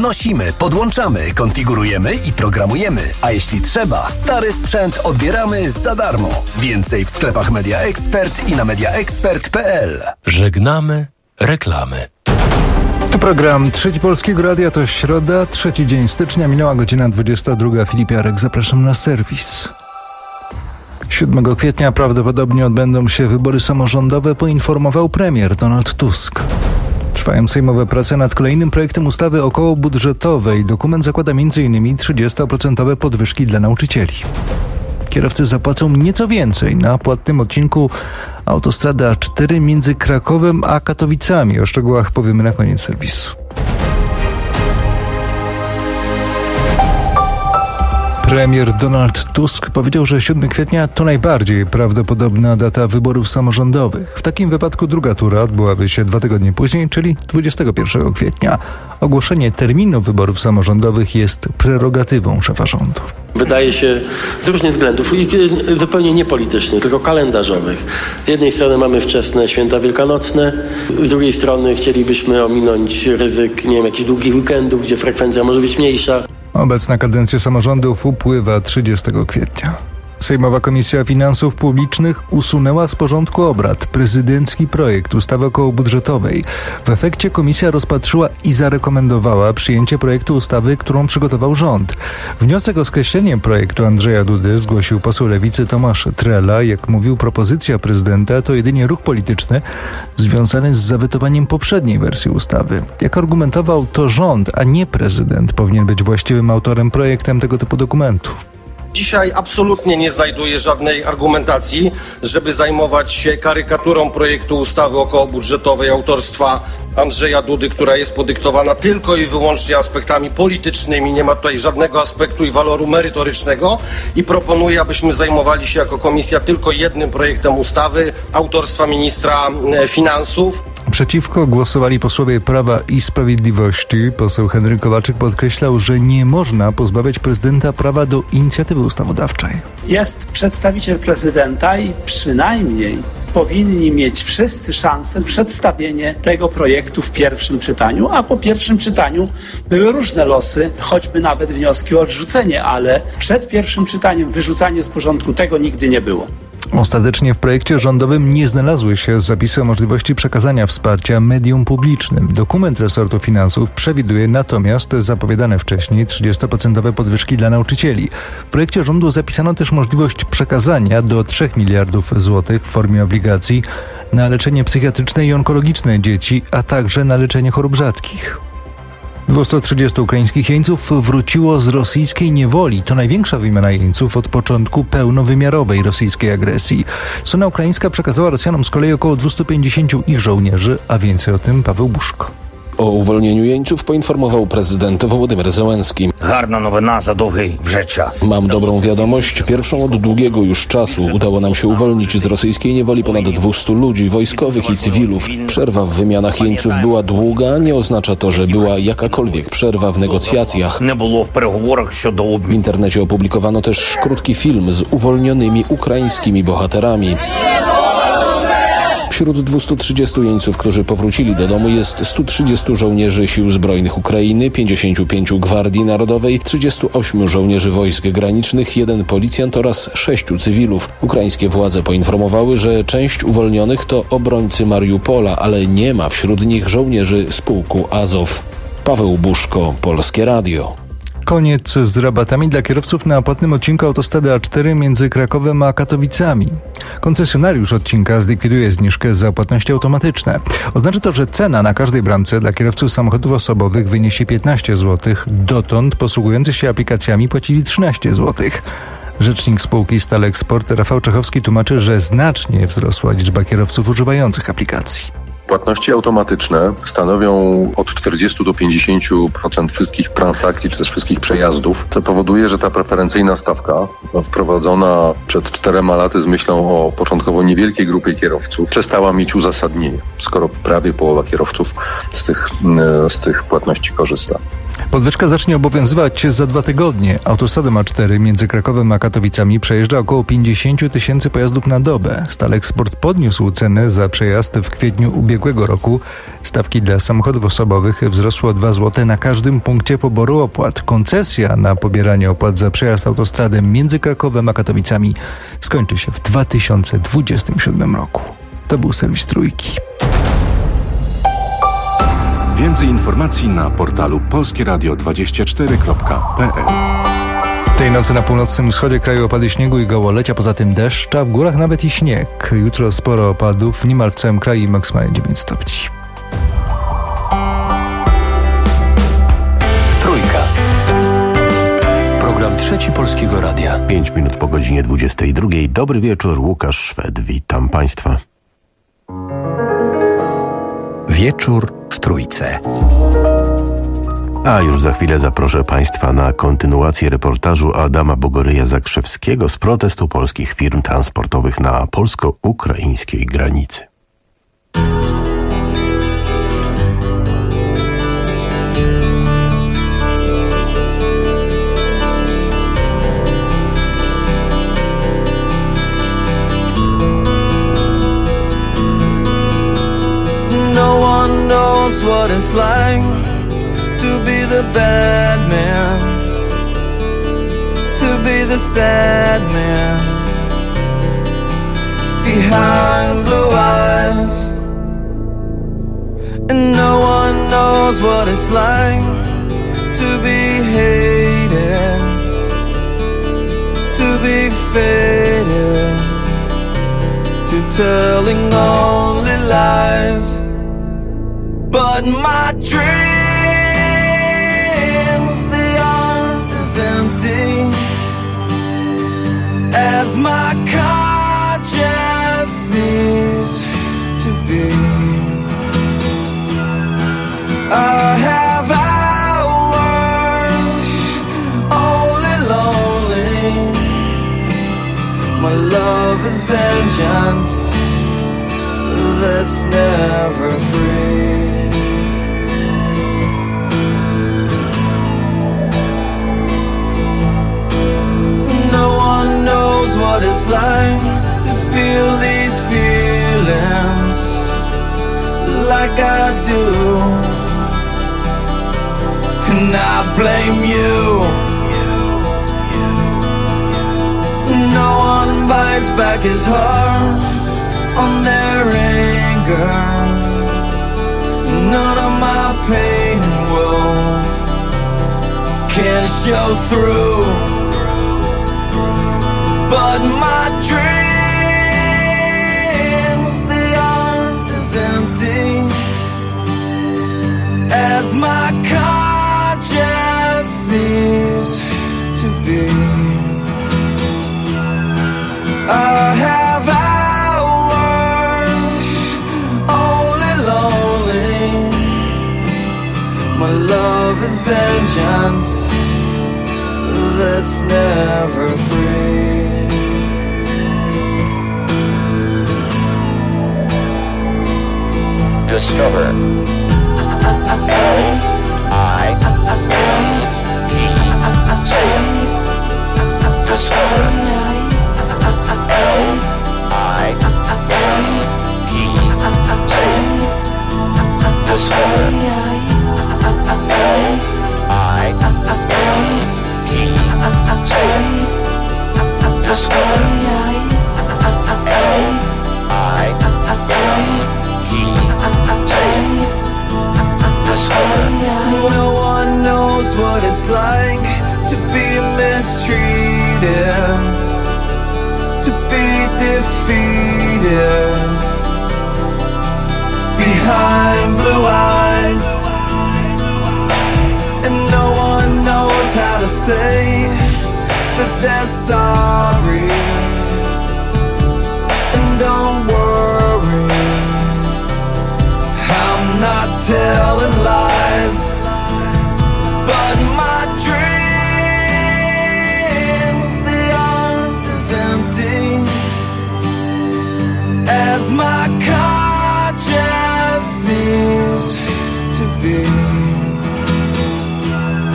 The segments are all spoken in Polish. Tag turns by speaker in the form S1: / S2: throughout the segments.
S1: Wnosimy, podłączamy, konfigurujemy i programujemy. A jeśli trzeba, stary sprzęt odbieramy za darmo. Więcej w sklepach Media Expert i na mediaexpert.pl.
S2: Żegnamy reklamy.
S3: To program Trzeci Polskiego Radia, to środa, 3 dzień stycznia, minęła godzina 22. Filip Jarek, zapraszam na serwis. 7 kwietnia prawdopodobnie odbędą się wybory samorządowe, poinformował premier Donald Tusk. Trwają sejmowe prace nad kolejnym projektem ustawy okołobudżetowej. Dokument zakłada m.in. 30% podwyżki dla nauczycieli. Kierowcy zapłacą nieco więcej na płatnym odcinku autostrady A4 między Krakowem a Katowicami. O szczegółach powiemy na koniec serwisu. Premier Donald Tusk powiedział, że 7 kwietnia to najbardziej prawdopodobna data wyborów samorządowych. W takim wypadku druga tura odbyłaby się 2 tygodnie później, czyli 21 kwietnia. Ogłoszenie terminu wyborów samorządowych jest prerogatywą szefa rządu.
S4: Wydaje się z różnych względów, i zupełnie niepolitycznych, tylko kalendarzowych. Z jednej strony mamy wczesne święta wielkanocne, z drugiej strony chcielibyśmy ominąć ryzyk, jakichś długich weekendów, gdzie frekwencja może być mniejsza.
S3: Obecna kadencja samorządów upływa 30 kwietnia. Sejmowa Komisja Finansów Publicznych usunęła z porządku obrad prezydencki projekt ustawy okołobudżetowej. W efekcie komisja rozpatrzyła i zarekomendowała przyjęcie projektu ustawy, którą przygotował rząd. Wniosek o skreślenie projektu Andrzeja Dudy zgłosił poseł Lewicy Tomasz Trela. Jak mówił, propozycja prezydenta to jedynie ruch polityczny związany z zawetowaniem poprzedniej wersji ustawy. Jak argumentował, to rząd, a nie prezydent powinien być właściwym autorem projektem tego typu dokumentu.
S5: Dzisiaj absolutnie nie znajduję żadnej argumentacji, żeby zajmować się karykaturą projektu ustawy okołobudżetowej autorstwa Andrzeja Dudy, która jest podyktowana tylko i wyłącznie aspektami politycznymi. Nie ma tutaj żadnego aspektu i waloru merytorycznego i proponuję, abyśmy zajmowali się jako komisja tylko jednym projektem ustawy autorstwa ministra finansów.
S3: Przeciwko głosowali posłowie Prawa i Sprawiedliwości. Poseł Henryk Kowalczyk podkreślał, że nie można pozbawiać prezydenta prawa do inicjatywy ustawodawczej.
S6: Jest przedstawiciel prezydenta i przynajmniej powinni mieć wszyscy szansę przedstawienie tego projektu w pierwszym czytaniu, a po pierwszym czytaniu były różne losy, choćby nawet wnioski o odrzucenie, ale przed pierwszym czytaniem wyrzucanie z porządku tego nigdy nie było.
S3: Ostatecznie w projekcie rządowym nie znalazły się zapisy o możliwości przekazania wsparcia medium publicznym. Dokument resortu finansów przewiduje natomiast zapowiadane wcześniej 30% podwyżki dla nauczycieli. W projekcie rządu zapisano też możliwość przekazania do 3 miliardów złotych w formie obligacji na leczenie psychiatryczne i onkologiczne dzieci, a także na leczenie chorób rzadkich. 230 ukraińskich jeńców wróciło z rosyjskiej niewoli. To największa wymiana jeńców od początku pełnowymiarowej rosyjskiej agresji. Strona ukraińska przekazała Rosjanom z kolei około 250 ich żołnierzy, a więcej o tym Paweł Buszko.
S2: O uwolnieniu jeńców poinformował prezydent Wołodymyr Zełenski.
S7: Гарна новина за довгий вже час.
S2: Mam dobrą wiadomość, pierwszą od długiego już czasu. Udało nam się uwolnić z rosyjskiej niewoli ponad 200 ludzi, wojskowych i cywilów. Przerwa w wymianach jeńców była długa, nie oznacza to, że była jakakolwiek przerwa w negocjacjach.
S7: Не було в переговорах щодо
S2: W
S7: обміну.
S2: internecie opublikowano też krótki film z uwolnionymi ukraińskimi bohaterami. Wśród 230 jeńców, którzy powrócili do domu, jest 130 żołnierzy Sił Zbrojnych Ukrainy, 55 Gwardii Narodowej, 38 żołnierzy wojsk granicznych, 1 policjant oraz 6 cywilów. Ukraińskie władze poinformowały, że część uwolnionych to obrońcy Mariupola, ale nie ma wśród nich żołnierzy z pułku Azow. Paweł Buszko, Polskie Radio.
S3: Koniec z rabatami dla kierowców na płatnym odcinku autostrady A4 między Krakowem a Katowicami. Koncesjonariusz odcinka zlikwiduje zniżkę za płatności automatyczne. Oznacza to, że cena na każdej bramce dla kierowców samochodów osobowych wyniesie 15 zł. Dotąd posługujący się aplikacjami płacili 13 zł. Rzecznik spółki Stalexport Rafał Czechowski tłumaczy, że znacznie wzrosła liczba kierowców używających aplikacji.
S8: Płatności automatyczne stanowią od 40 do 50% wszystkich transakcji, czy też wszystkich przejazdów, co powoduje, że ta preferencyjna stawka wprowadzona przed 4 laty z myślą o początkowo niewielkiej grupie kierowców przestała mieć uzasadnienie, skoro prawie połowa kierowców z tych płatności korzysta.
S3: Podwyżka zacznie obowiązywać za 2 tygodnie. Autostradą A4 między Krakowem a Katowicami przejeżdża około 50 tysięcy pojazdów na dobę. Staleksport podniósł cenę za przejazd w kwietniu ubiegłego roku. Stawki dla samochodów osobowych wzrosły o 2 zł na każdym punkcie poboru opłat. Koncesja na pobieranie opłat za przejazd autostradą między Krakowem a Katowicami skończy się w 2027 roku. To był serwis Trójki.
S9: Więcej informacji na portalu polskieradio24.pl.
S3: Tej nocy na północnym wschodzie kraju opady śniegu i gołolecia, poza tym deszcz, a w górach nawet i śnieg. Jutro sporo opadów, niemal w całym kraju i maksymalnie 9 stopni.
S1: Trójka. Program Trzeci Polskiego Radia.
S10: 5 minut po godzinie 22. Dobry wieczór, Łukasz Szwed. Witam Państwa.
S1: Wieczór w Trójce.
S10: A już za chwilę zaproszę Państwa na kontynuację reportażu Adama Bogoryja-Zakrzewskiego z protestu polskich firm transportowych na polsko-ukraińskiej granicy.
S11: No one knows what it's like to be the bad man, to be the sad man behind blue eyes. And no one knows what it's like to be hated, to be faded, to telling only lies. But my dreams, they aren't as empty as my conscience seems to be. I have hours only lonely. My love is vengeance that's never free. Knows what it's like to feel these feelings like I do, and I blame you. No one bites back his heart on their anger. None of my pain and woe can show through. But my dreams, they aren't as empty as my conscience seems to be. I have hours only lonely. My love is vengeance that's never free.
S12: Discover L-I-F-E. Discover L-I-F-E. Discover L-I-F-E. Discover
S11: No one knows what it's like to be mistreated, to be defeated behind blue eyes. And no one knows how to say that they're sorry. And don't worry, I'm not telling lies. But my dreams, they aren't as empty as my conscience seems to be.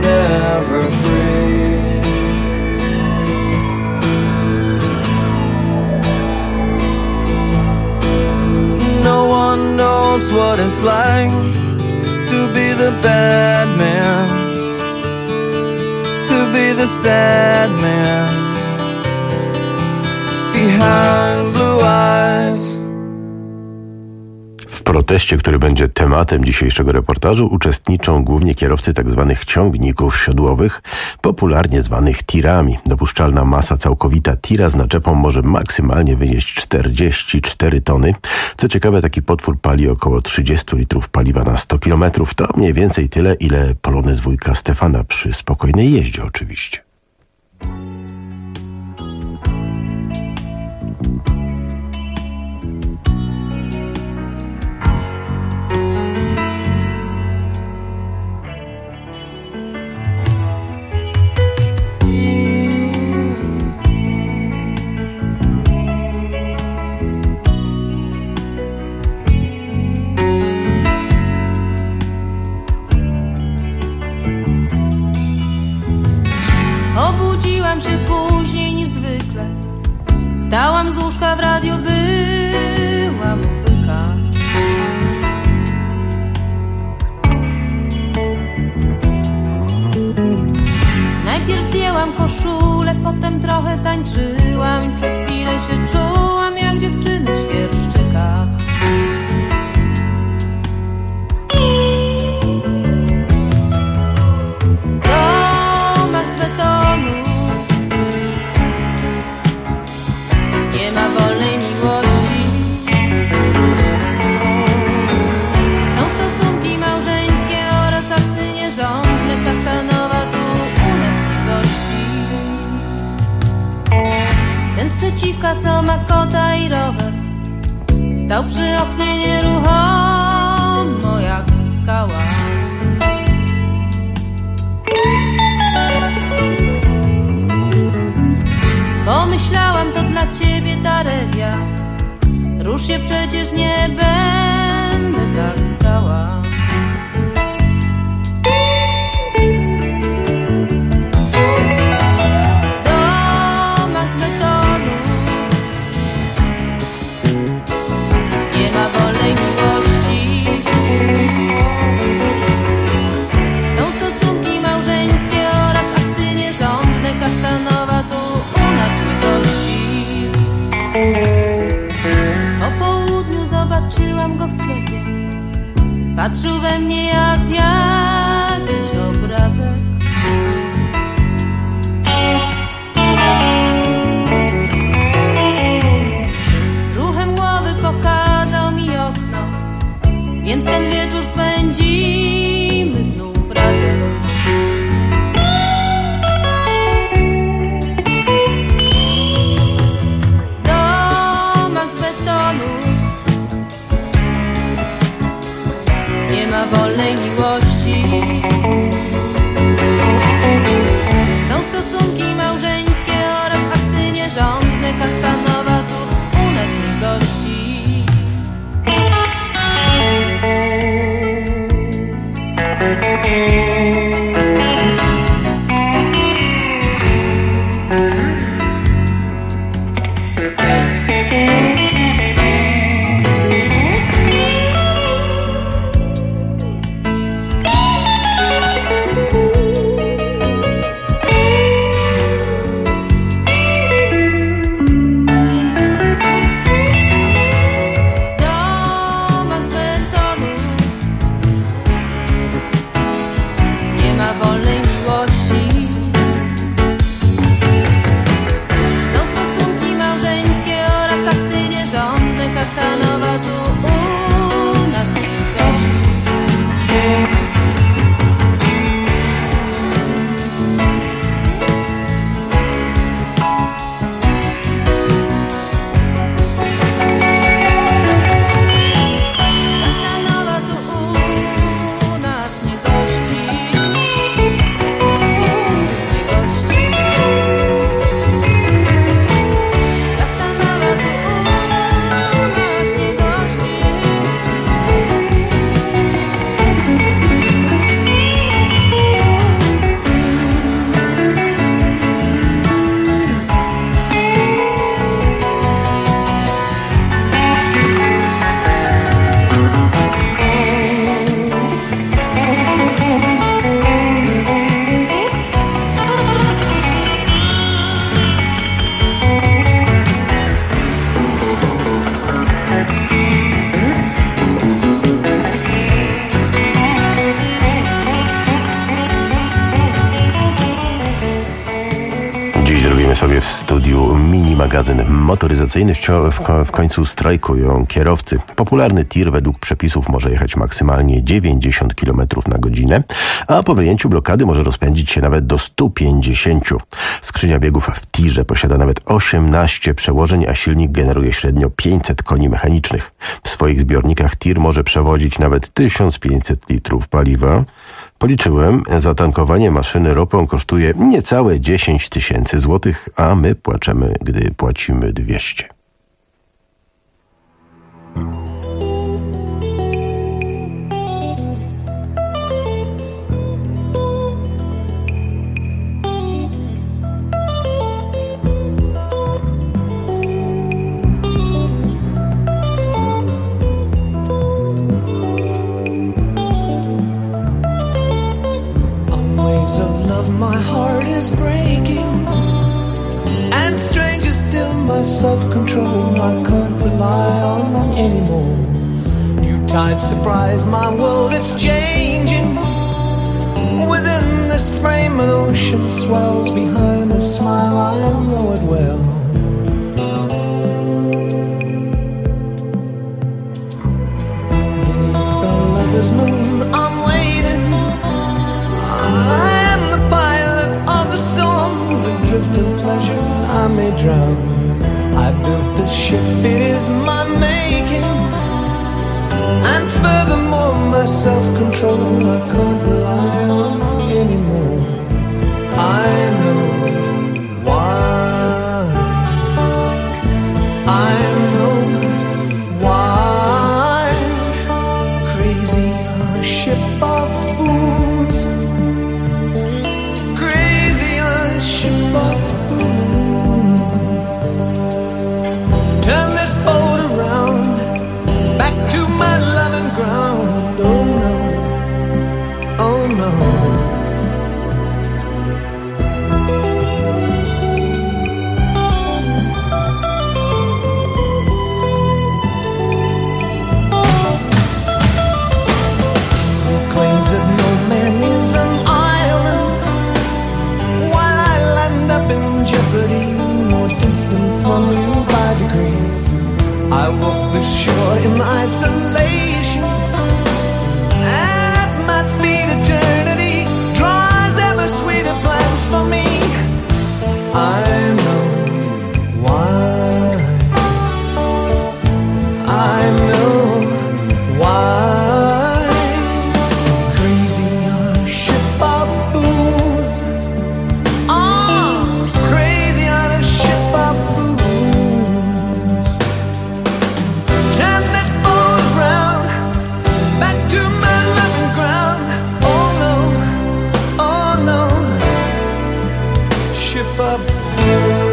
S11: never free. No one knows what it's like to be the bad man, to be the sad man behind blue eyes.
S10: W proteście, który będzie tematem dzisiejszego reportażu, uczestniczą głównie kierowcy tzw. ciągników siodłowych, popularnie zwanych tirami. Dopuszczalna masa całkowita tira z naczepą może maksymalnie wynieść 44 tony. Co ciekawe, taki potwór pali około 30 litrów paliwa na 100 km. To mniej więcej tyle, ile polonez wujka Stefana przy spokojnej jeździe oczywiście.
S13: Obudziłam się później niż zwykle. Wstałam z łóżka, w radiu była muzyka. Najpierw zdjęłam koszulę, potem trochę tańczyłam i przez chwilę się czułam jak dziewczyny w świerszczykach. Przeciwka, co ma kota i rower, stał przy oknie nieruchomo jak skała. Pomyślałam, to dla ciebie Darelia, rusz się, przecież nie będę tak stała. Kasztanowa tu u nas nie gości. Po południu zobaczyłam go w sklepie. Patrzył we mnie jak jakiś obrazek. Ruchem głowy pokazał mi okno, więc ten wieczór spędzimy znów razem. Wolnej
S10: Dziś zrobimy sobie w studiu mini magazyn motoryzacyjny. W końcu strajkują kierowcy. Popularny tir według przepisów może jechać maksymalnie 90 km na godzinę, a po wyjęciu blokady może rozpędzić się nawet do 150. Skrzynia biegów w tirze posiada nawet 18 przełożeń, a silnik generuje średnio 500 koni mechanicznych. W swoich zbiornikach tir może przewozić nawet 1500 litrów paliwa. Policzyłem, zatankowanie maszyny ropą kosztuje niecałe 10 000 złotych, a my płaczemy, gdy płacimy 200.
S11: My heart is breaking, and stranger still my self-control I can't rely on anymore. New tides surprise my world, it's changing. Within this frame an ocean swells, behind a smile I know it well. Beneath the lover's moon I'm waiting, I am the pilot of the storm, the drift of pleasure I may drown. I built this ship, it is my making, and furthermore my self-control I can't rely on anymore. I know why, I know why. Crazy on a ship of fools, crazy on a ship of fools. Turn this boat around, back to my loving ground. Oh no, oh no. Claims that no man is an island, while I land up in jeopardy, more distant from you by degrees. I walk the shore in isolation, at my feet eternity draws ever sweeter plans for me. I know why, I know why. Crazy on a ship of fools, oh, crazy on a ship of fools. Turn this boat around, back to my loving ground. Oh no, ship of fools.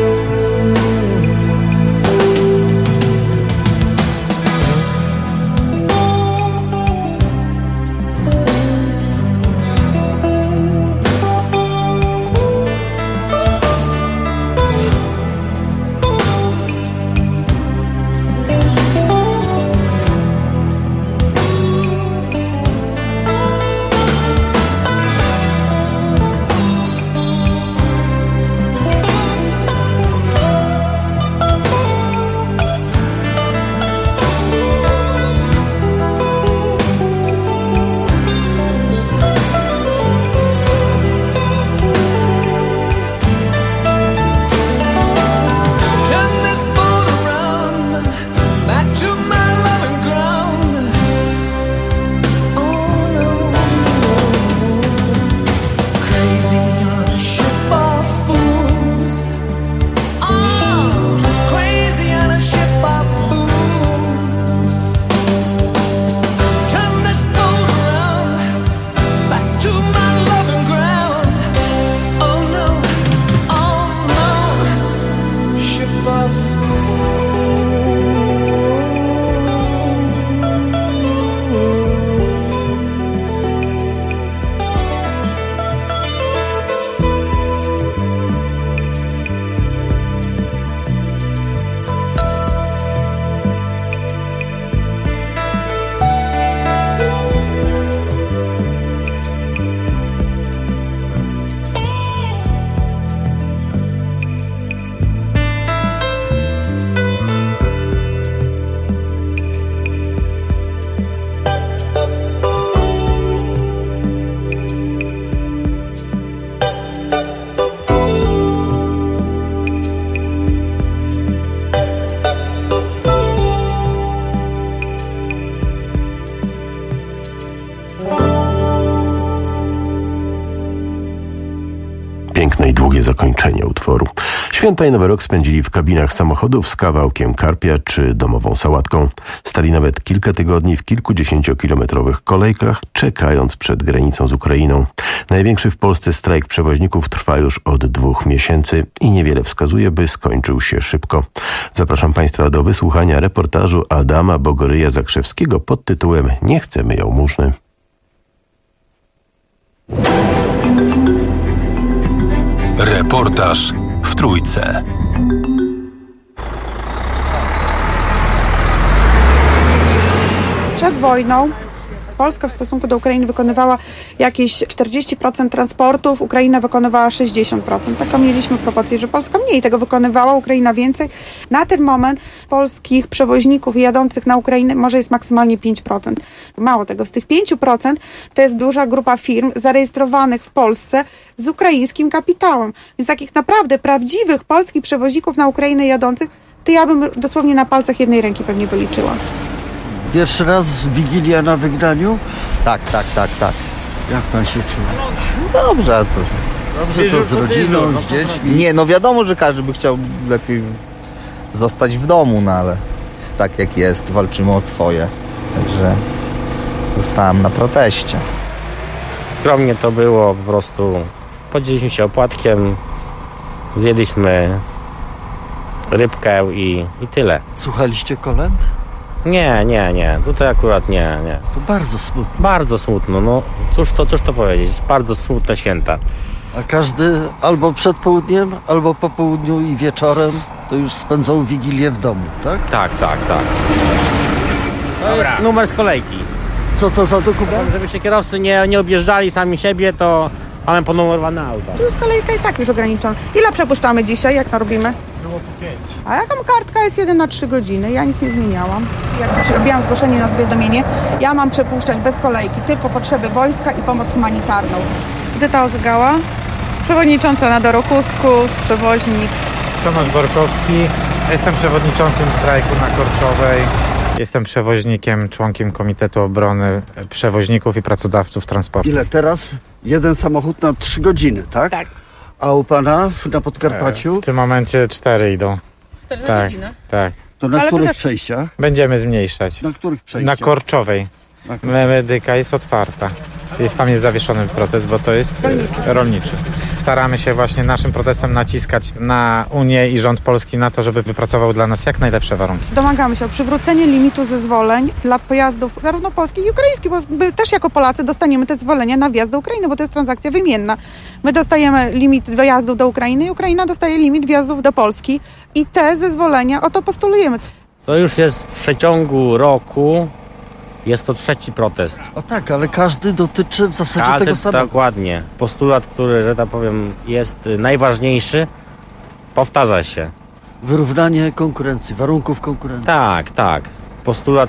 S10: wyboru. Święta i Nowy Rok spędzili w kabinach samochodów z kawałkiem karpia czy domową sałatką. Stali nawet kilka tygodni w kilkudziesięciokilometrowych kolejkach, czekając przed granicą z Ukrainą. Największy w Polsce strajk przewoźników trwa już od 2 miesięcy i niewiele wskazuje, by skończył się szybko. Zapraszam Państwa do wysłuchania reportażu Adama Bogoryja-Zakrzewskiego pod tytułem „Nie chcemy jałmużny”.
S1: Reportaż w Trójce.
S14: Przed wojną Polska w stosunku do Ukrainy wykonywała jakieś 40% transportów, Ukraina wykonywała 60%. Taką mieliśmy proporcję, że Polska mniej tego wykonywała, Ukraina więcej. Na ten moment polskich przewoźników jadących na Ukrainę może jest maksymalnie 5%. Mało tego, z tych 5% to jest duża grupa firm zarejestrowanych w Polsce z ukraińskim kapitałem. Więc takich naprawdę prawdziwych polskich przewoźników na Ukrainę jadących, to ja bym dosłownie na palcach jednej ręki pewnie wyliczyła.
S15: Pierwszy raz Wigilia na wygnaniu?
S16: Tak.
S15: Jak pan się czuje?
S16: Dobrze, a co?
S15: Dobrze, to z rodziną, z dziećmi?
S16: Nie, no wiadomo, że każdy by chciał lepiej zostać w domu, no ale jest tak jak jest, walczymy o swoje. Także zostałem na proteście.
S17: Skromnie to było, po prostu podzieliliśmy się opłatkiem, zjedliśmy rybkę i tyle.
S15: Słuchaliście kolęd?
S17: Nie. Tutaj akurat nie.
S15: To bardzo smutno.
S17: Bardzo smutno, no cóż to powiedzieć. Bardzo smutne święta.
S15: A każdy albo przed południem, albo po południu i wieczorem to już spędzał Wigilię w domu, tak?
S17: Tak. To jest numer z kolejki.
S15: Co to za dokument?
S17: Żeby się kierowcy nie objeżdżali sami siebie, to mamy ponumerowane auta.
S14: Tu jest kolejka i tak już ograniczona. Ile przepuszczamy dzisiaj, jak to robimy?
S17: Było po 5.
S14: A jaką kartka jest 1 na 3 godziny? Ja nic nie zmieniałam. Jak robiłam zgłoszenie na zawiadomienie, ja mam przepuszczać bez kolejki, tylko potrzeby wojska i pomoc humanitarną. Edyta Ozgała, przewodnicząca na Dorochusku, przewoźnik.
S18: Tomasz Borkowski, jestem przewodniczącym strajku na Korczowej. Jestem przewoźnikiem, członkiem Komitetu Obrony Przewoźników i Pracodawców Transportu.
S15: Ile teraz? 1 samochód na 3 godziny, tak?
S14: Tak.
S15: A u pana na Podkarpaciu?
S18: W tym momencie 4 idą.
S14: 4 na godzinę?
S18: Tak.
S15: To na których przejściach?
S18: Będziemy zmniejszać.
S15: Na których przejściach?
S18: Na Korczowej. Medyka jest otwarta. Tam jest zawieszony protest, bo to jest rolniczy. Staramy się właśnie naszym protestem naciskać na Unię i rząd polski na to, żeby wypracował dla nas jak najlepsze warunki.
S14: Domagamy się o przywrócenie limitu zezwoleń dla pojazdów zarówno polskich, jak i ukraińskich, bo my też jako Polacy dostaniemy te zezwolenia na wjazd do Ukrainy, bo to jest transakcja wymienna. My dostajemy limit wjazdu do Ukrainy i Ukraina dostaje limit wjazdów do Polski i te zezwolenia o to postulujemy.
S17: To już jest w przeciągu roku. Jest to 3. protest.
S15: O tak, ale każdy dotyczy w zasadzie tego samego.
S17: Dokładnie. Postulat, który, że tak powiem, jest najważniejszy, powtarza się.
S15: Wyrównanie konkurencji, warunków konkurencji.
S17: Tak. Postulat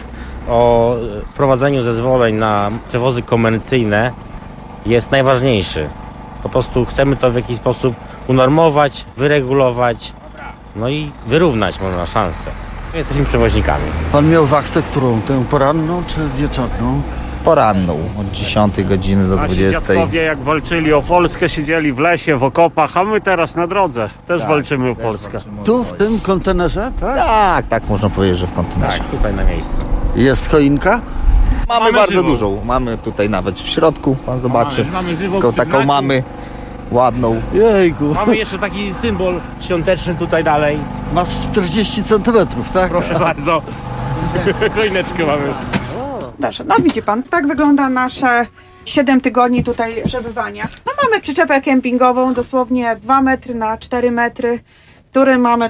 S17: o wprowadzeniu zezwoleń na przewozy komercyjne jest najważniejszy. Po prostu chcemy to w jakiś sposób unormować, wyregulować, no i wyrównać można szanse. Jesteśmy przewoźnikami.
S15: Pan miał wachtę którą? Tę poranną czy wieczorną?
S16: Poranną, od 10 godziny do 20.
S19: Nasi dziadkowie jak walczyli o Polskę, siedzieli w lesie, w okopach, a my teraz na drodze też walczymy o Polskę.
S15: Tu, w tym kontenerze, tak?
S16: Tak, można powiedzieć, że w kontenerze.
S17: Tak, tutaj na miejscu.
S15: Jest choinka?
S16: Mamy bardzo dużą. Mamy tutaj nawet w środku, pan zobaczy.
S19: Mamy żywą
S16: taką mamy ładną.
S15: Jejku.
S17: Mamy jeszcze taki symbol świąteczny tutaj dalej.
S15: Masz 40 centymetrów, tak?
S19: Proszę bardzo. Choineczkę mamy.
S14: Dobrze, no widzi pan, tak wygląda nasze 7 tygodni tutaj przebywania. No mamy przyczepę kempingową, dosłownie 2 metry na 4 metry, który mamy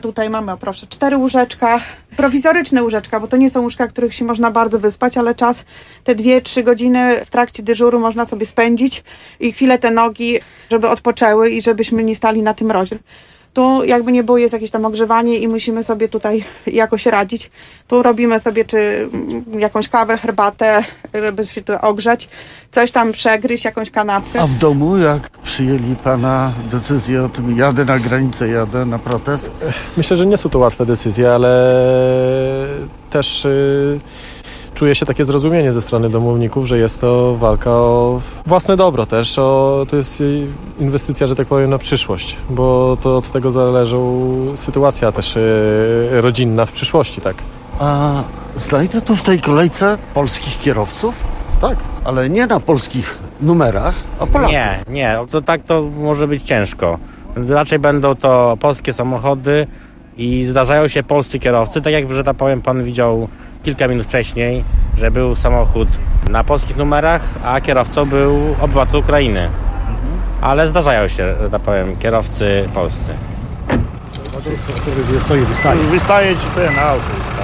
S14: 4 łóżeczka, prowizoryczne łóżeczka, bo to nie są łóżka, których się można bardzo wyspać, ale czas, te 2-3 godziny w trakcie dyżuru można sobie spędzić i chwilę te nogi, żeby odpoczęły i żebyśmy nie stali na tym mrozie. Tu jakby nie było, jest jakieś tam ogrzewanie i musimy sobie tutaj jakoś radzić. Tu robimy sobie czy jakąś kawę, herbatę, żeby się tu ogrzać, coś tam przegryźć, jakąś kanapkę.
S15: A w domu jak przyjęli pana decyzję o tym, jadę na granicę, jadę na protest?
S20: Myślę, że nie są to łatwe decyzje, ale też czuje się takie zrozumienie ze strony domowników, że jest to walka o własne dobro też, to jest inwestycja, że tak powiem, na przyszłość, bo to od tego zależy sytuacja też rodzinna w przyszłości, tak.
S15: A znajdę tu w tej kolejce polskich kierowców?
S20: Tak.
S15: Ale nie na polskich numerach, a Polaków.
S17: Nie, to tak to może być ciężko. Raczej będą to polskie samochody i zdarzają się polscy kierowcy, tak jak, że tak powiem, pan widział kilka minut wcześniej, że był samochód na polskich numerach, a kierowcą był obywatel Ukrainy. Ale zdarzają się, że tak powiem, kierowcy polscy.
S21: Wystaje ci ten auto.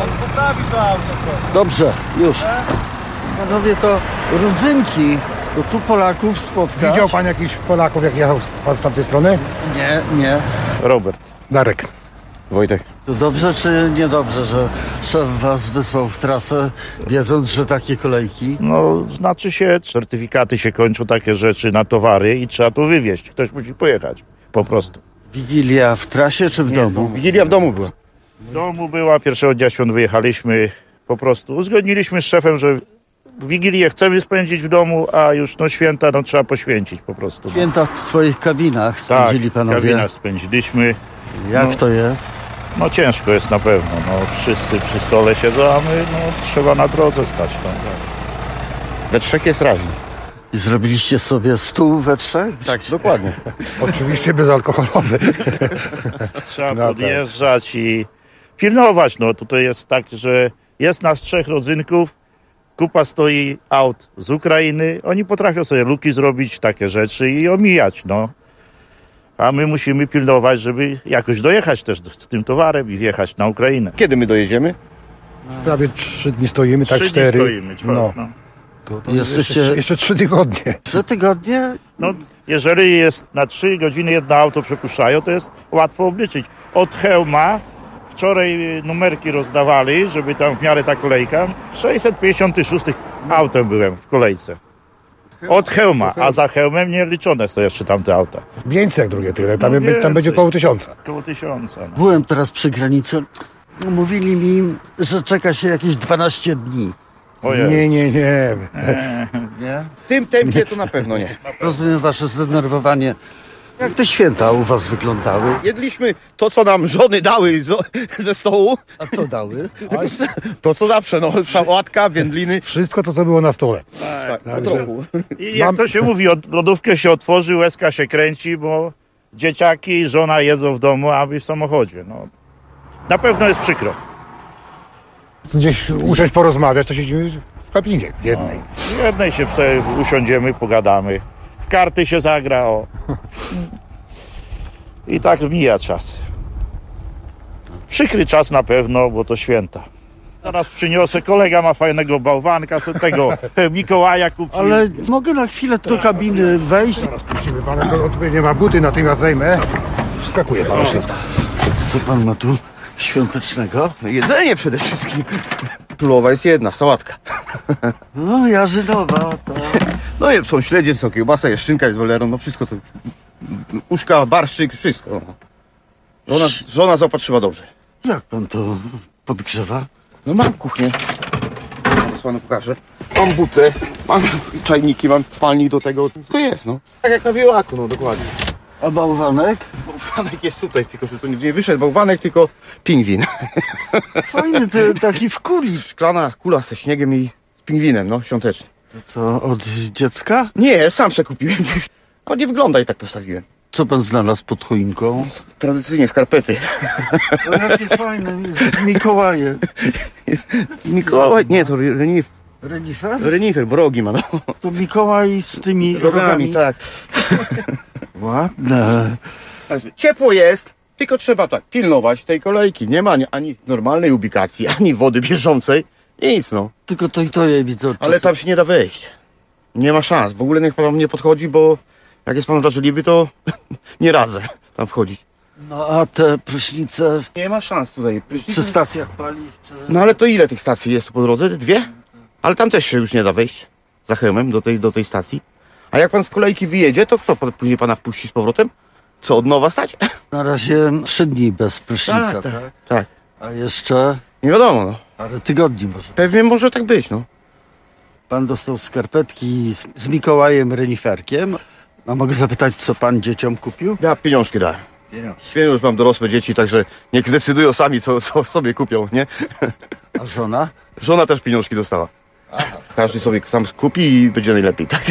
S15: Dobrze, już. Panowie, to rodzynki, bo tu Polaków spotkać.
S21: Widział pan jakichś Polaków, jak jechał pan z tamtej strony?
S15: Nie.
S21: Robert. Darek. Wojtek.
S15: To dobrze czy niedobrze, że szef was wysłał w trasę, wiedząc, że takie kolejki?
S21: No, znaczy się, certyfikaty się kończą, takie rzeczy na towary i trzeba to wywieźć. Ktoś musi pojechać, po prostu.
S15: Wigilia w trasie czy w domu?
S21: Wigilia w domu była. W domu była, pierwszego dnia świąt wyjechaliśmy, po prostu uzgodniliśmy z szefem, że Wigilię chcemy spędzić w domu, a już święta trzeba poświęcić po prostu.
S15: Święta w swoich kabinach spędzili panowie.
S21: Tak, kabinach spędziliśmy.
S15: Jak to jest?
S21: No ciężko jest na pewno. Wszyscy przy stole siedzą, a my trzeba na drodze stać. We trzech jest raźnie.
S15: I zrobiliście sobie stół we trzech?
S21: Tak, dokładnie. Oczywiście bezalkoholowy. Trzeba podjeżdżać i pilnować. Tutaj jest tak, że jest nas 3 rodzynków, kupa stoi aut z Ukrainy. Oni potrafią sobie luki zrobić, takie rzeczy i omijać. A my musimy pilnować, żeby jakoś dojechać też z tym towarem i wjechać na Ukrainę.
S22: Kiedy my dojedziemy?
S21: Prawie 3 dni stoimy, tak 4. 3 dni stoimy, To
S15: jesteście...
S21: jeszcze 3 tygodnie.
S15: 3 tygodnie?
S21: Jeżeli jest na 3 godziny jedno auto przepuszczają, to jest łatwo obliczyć. Od Chełma wczoraj numerki rozdawali, żeby tam w miarę ta kolejka. 656 autem byłem w kolejce. Od Chełma, a za Chełmem nie liczone są jeszcze tamte auta. Więcej jak drugie tyle, tam będzie około 1000. Około 1000.
S15: Byłem teraz przy granicy. Mówili mi, że czeka się jakieś 12 dni.
S21: Nie.
S22: W tym tempie to na pewno nie.
S15: Rozumiem wasze zdenerwowanie. Jak te święta u was wyglądały?
S22: Jedliśmy to, co nam żony dały ze stołu.
S15: A co dały?
S22: To, co zawsze, sałatka, wędliny.
S21: Wszystko to, co było na stole.
S22: Tak, trochu.
S21: I jak to się mówi, lodówkę się otworzy, łezka się kręci, bo dzieciaki i żona jedzą w domu, a my w samochodzie. Na pewno jest przykro. Gdzieś usiąść porozmawiać, to siedzimy w kabinie jednej. W jednej się usiądziemy, pogadamy. W karty się zagra, I tak mija czas. Przykry czas na pewno, bo to święta. Zaraz przyniosę, kolega ma fajnego bałwanka, tego Mikołaja kupił.
S15: Ale mogę na chwilę do kabiny wejść?
S21: Zaraz puścimy pana, nie ma buty, natychmiast zajmę. Wskakuje pan.
S15: Co pan ma tu świątecznego?
S22: Jedzenie przede wszystkim. Królowa jest jedna, sałatka.
S15: Jarzynowa, to...
S22: Są śledzie, są kiełbasa, jest szynka, jest boleron, wszystko co... Uszka, barszczyk, wszystko. Żona zaopatrzyła dobrze.
S15: Jak pan to podgrzewa?
S22: Mam kuchnię. Teraz panu pokażę. Mam butę, mam czajniki, mam palnik do tego. To jest, Tak jak na wiełaku, dokładnie.
S15: A bałwanek?
S22: Bałwanek jest tutaj, tylko że tu nie wyszedł bałwanek, tylko pingwin.
S15: Fajny, taki w kuli.
S22: Szklana kula ze śniegiem i z pingwinem, świąteczny.
S15: Co, od dziecka?
S22: Nie, sam se kupiłem. Nie wygląda i tak postawiłem.
S15: Co pan znalazł pod choinką?
S22: Tradycyjnie skarpety.
S15: Jakie fajne, Mikołaje.
S22: Mikołaj, nie, to renifer.
S15: Renifer?
S22: Renifer, bo rogi ma,
S15: To Mikołaj z tymi rogami.
S22: Tak.
S15: Ładne.
S22: Ciepło jest, tylko trzeba pilnować tej kolejki. Nie ma ani normalnej ubikacji, ani wody bieżącej. Nic,
S15: Tylko to ja widzę.
S22: Ale tam się nie da wejść. Nie ma szans. W ogóle niech pan nie podchodzi, bo jak jest pan wrażliwy, to nie radzę tam wchodzić.
S15: A te prysznice...
S22: Nie ma szans tutaj.
S15: Przy stacjach paliw, czy...
S22: Ale to ile tych stacji jest tu po drodze? 2? Ale tam też się już nie da wejść za Chełmem do tej stacji. A jak pan z kolejki wyjedzie, to kto później pana wpuści z powrotem? Co, od nowa stać?
S15: Na razie 3 dni bez prysznica, tak?
S22: Tak.
S15: A jeszcze...
S22: Nie wiadomo,
S15: Parę tygodni może.
S22: Pewnie może tak być, no.
S15: Pan dostał skarpetki z Mikołajem Reniferkiem. A mogę zapytać, co pan dzieciom kupił?
S22: Ja pieniążki dałem. Już mam dorosłe dzieci, także niech decydują sami, co sobie kupią, nie?
S15: A żona?
S22: Żona też pieniążki dostała. Aha. Każdy sobie sam kupi i będzie najlepiej, tak?